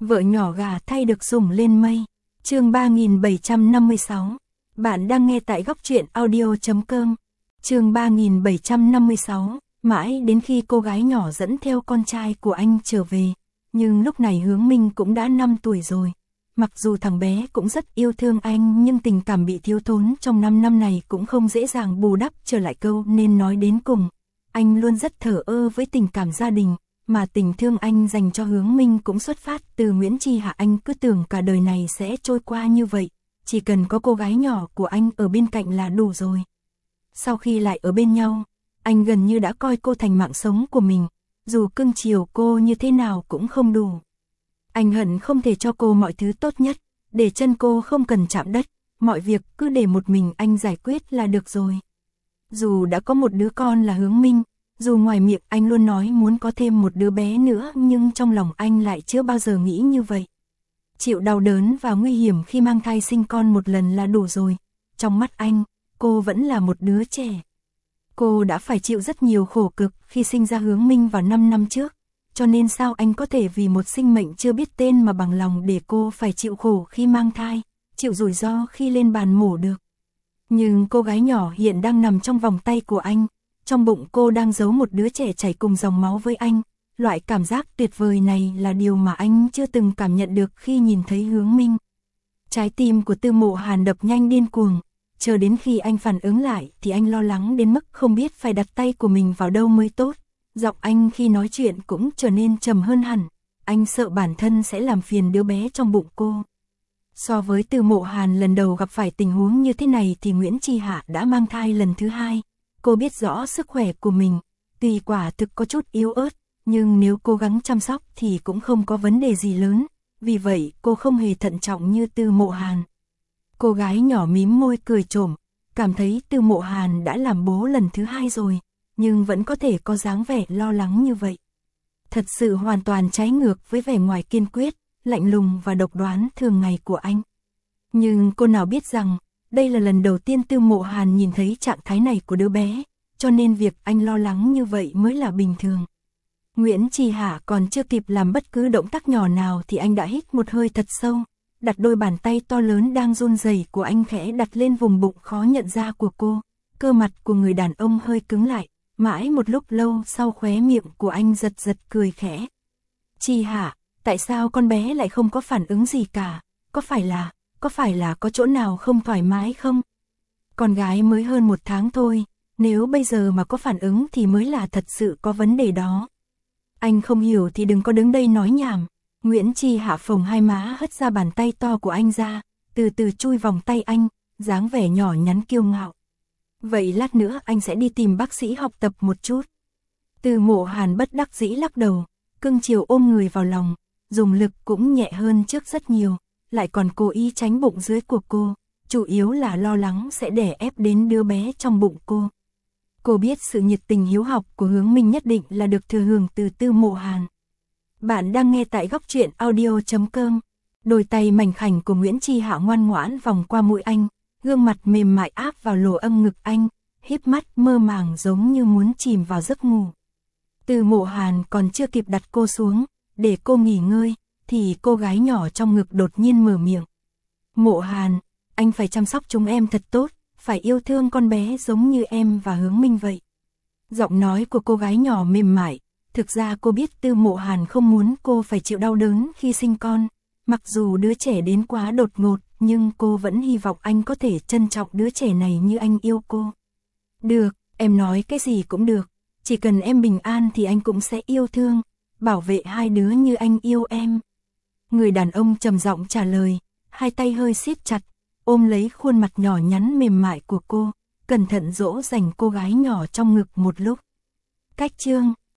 Vợ nhỏ gà thay được sủng lên mây. Chương 3756. Bạn đang nghe tại góc truyện audio.com. Chương 3756. Mãi đến khi cô gái nhỏ dẫn theo con trai của anh trở về, nhưng lúc này Hướng Minh cũng đã 5 tuổi rồi. Mặc dù thằng bé cũng rất yêu thương anh, nhưng tình cảm bị thiếu thốn trong 5 năm này cũng không dễ dàng bù đắp trở lại, câu nên nói đến cùng. Anh luôn rất thờ ơ với tình cảm gia đình, mà tình thương anh dành cho Hướng Minh cũng xuất phát từ Nguyễn Chi Hạ. Anh cứ tưởng cả đời này sẽ trôi qua như vậy, chỉ cần có cô gái nhỏ của anh ở bên cạnh là đủ rồi. Sau khi lại ở bên nhau, anh gần như đã coi cô thành mạng sống của mình, dù cưng chiều cô như thế nào cũng không đủ. Anh hận không thể cho cô mọi thứ tốt nhất, để chân cô không cần chạm đất, mọi việc cứ để một mình anh giải quyết là được rồi. Dù đã có một đứa con là Hướng Minh, dù ngoài miệng anh luôn nói muốn có thêm một đứa bé nữa, nhưng trong lòng anh lại chưa bao giờ nghĩ như vậy. Chịu đau đớn và nguy hiểm khi mang thai sinh con một lần là đủ rồi. Trong mắt anh, cô vẫn là một đứa trẻ. Cô đã phải chịu rất nhiều khổ cực khi sinh ra Hướng Minh vào 5 năm trước, cho nên sao anh có thể vì một sinh mệnh chưa biết tên mà bằng lòng để cô phải chịu khổ khi mang thai, chịu rủi ro khi lên bàn mổ được. Nhưng cô gái nhỏ hiện đang nằm trong vòng tay của anh, trong bụng cô đang giấu một đứa trẻ chảy cùng dòng máu với anh. Loại cảm giác tuyệt vời này là điều mà anh chưa từng cảm nhận được khi nhìn thấy Hướng Minh. Trái tim của Tư Mộ Hàn đập nhanh điên cuồng, chờ đến khi anh phản ứng lại thì anh lo lắng đến mức không biết phải đặt tay của mình vào đâu mới tốt. Giọng anh khi nói chuyện cũng trở nên trầm hơn hẳn, anh sợ bản thân sẽ làm phiền đứa bé trong bụng cô. So với Tư Mộ Hàn lần đầu gặp phải tình huống như thế này thì Nguyễn Chi Hạ đã mang thai lần thứ 2. Cô biết rõ sức khỏe của mình, tuy quả thực có chút yếu ớt, nhưng nếu cố gắng chăm sóc thì cũng không có vấn đề gì lớn, vì vậy cô không hề thận trọng như Tư Mộ Hàn. Cô gái nhỏ mím môi cười trộm, cảm thấy Tư Mộ Hàn đã làm bố lần thứ 2 rồi, nhưng vẫn có thể có dáng vẻ lo lắng như vậy. Thật sự hoàn toàn trái ngược với vẻ ngoài kiên quyết, lạnh lùng và độc đoán thường ngày của anh. Nhưng cô nào biết rằng, đây là lần đầu tiên Tư Mộ Hàn nhìn thấy trạng thái này của đứa bé, cho nên việc anh lo lắng như vậy mới là bình thường. Nguyễn Chi Hạ còn chưa kịp làm bất cứ động tác nhỏ nào thì anh đã hít một hơi thật sâu, đặt đôi bàn tay to lớn đang run rẩy của anh khẽ đặt lên vùng bụng khó nhận ra của cô. Cơ mặt của người đàn ông hơi cứng lại, mãi một lúc lâu sau khóe miệng của anh giật giật cười khẽ. Chi Hạ, tại sao con bé lại không có phản ứng gì cả? Có phải là có chỗ nào không thoải mái không? Con gái mới hơn 1 tháng thôi, nếu bây giờ mà có phản ứng thì mới là thật sự có vấn đề đó. Anh không hiểu thì đừng có đứng đây nói nhảm. Nguyễn Chi Hạ phồng hai má hất ra bàn tay to của anh ra, từ từ chui vòng tay anh, dáng vẻ nhỏ nhắn kiêu ngạo. Vậy lát nữa anh sẽ đi tìm bác sĩ học tập một chút. Tư Mộ Hàn bất đắc dĩ lắc đầu, cưng chiều ôm người vào lòng, dùng lực cũng nhẹ hơn trước rất nhiều, lại còn cố ý tránh bụng dưới của cô, chủ yếu là lo lắng sẽ đè ép đến đứa bé trong bụng cô. Cô biết sự nhiệt tình hiếu học của Hướng Minh nhất định là được thừa hưởng từ Tư Mộ Hàn. Bạn đang nghe tại góc truyện audio.com. Đôi tay mảnh khảnh của Nguyễn Chi Hạ ngoan ngoãn vòng qua mũi anh, gương mặt mềm mại áp vào lỗ âm ngực anh, híp mắt mơ màng giống như muốn chìm vào giấc ngủ. Tư Mộ Hàn còn chưa kịp đặt cô xuống, để cô nghỉ ngơi, thì cô gái nhỏ trong ngực đột nhiên mở miệng. Mộ Hàn, anh phải chăm sóc chúng em thật tốt, phải yêu thương con bé giống như em và Hướng Minh vậy. Giọng nói của cô gái nhỏ mềm mại, thực ra cô biết Tư Mộ Hàn không muốn cô phải chịu đau đớn khi sinh con, mặc dù đứa trẻ đến quá đột ngột, nhưng cô vẫn hy vọng anh có thể trân trọng đứa trẻ này như anh yêu cô. Được, em nói cái gì cũng được, chỉ cần em bình an thì anh cũng sẽ yêu thương, bảo vệ hai đứa như anh yêu em. Người đàn ông trầm giọng trả lời, hai tay hơi siết chặt, ôm lấy khuôn mặt nhỏ nhắn mềm mại của cô, cẩn thận dỗ dành cô gái nhỏ trong ngực một lúc. Cách chương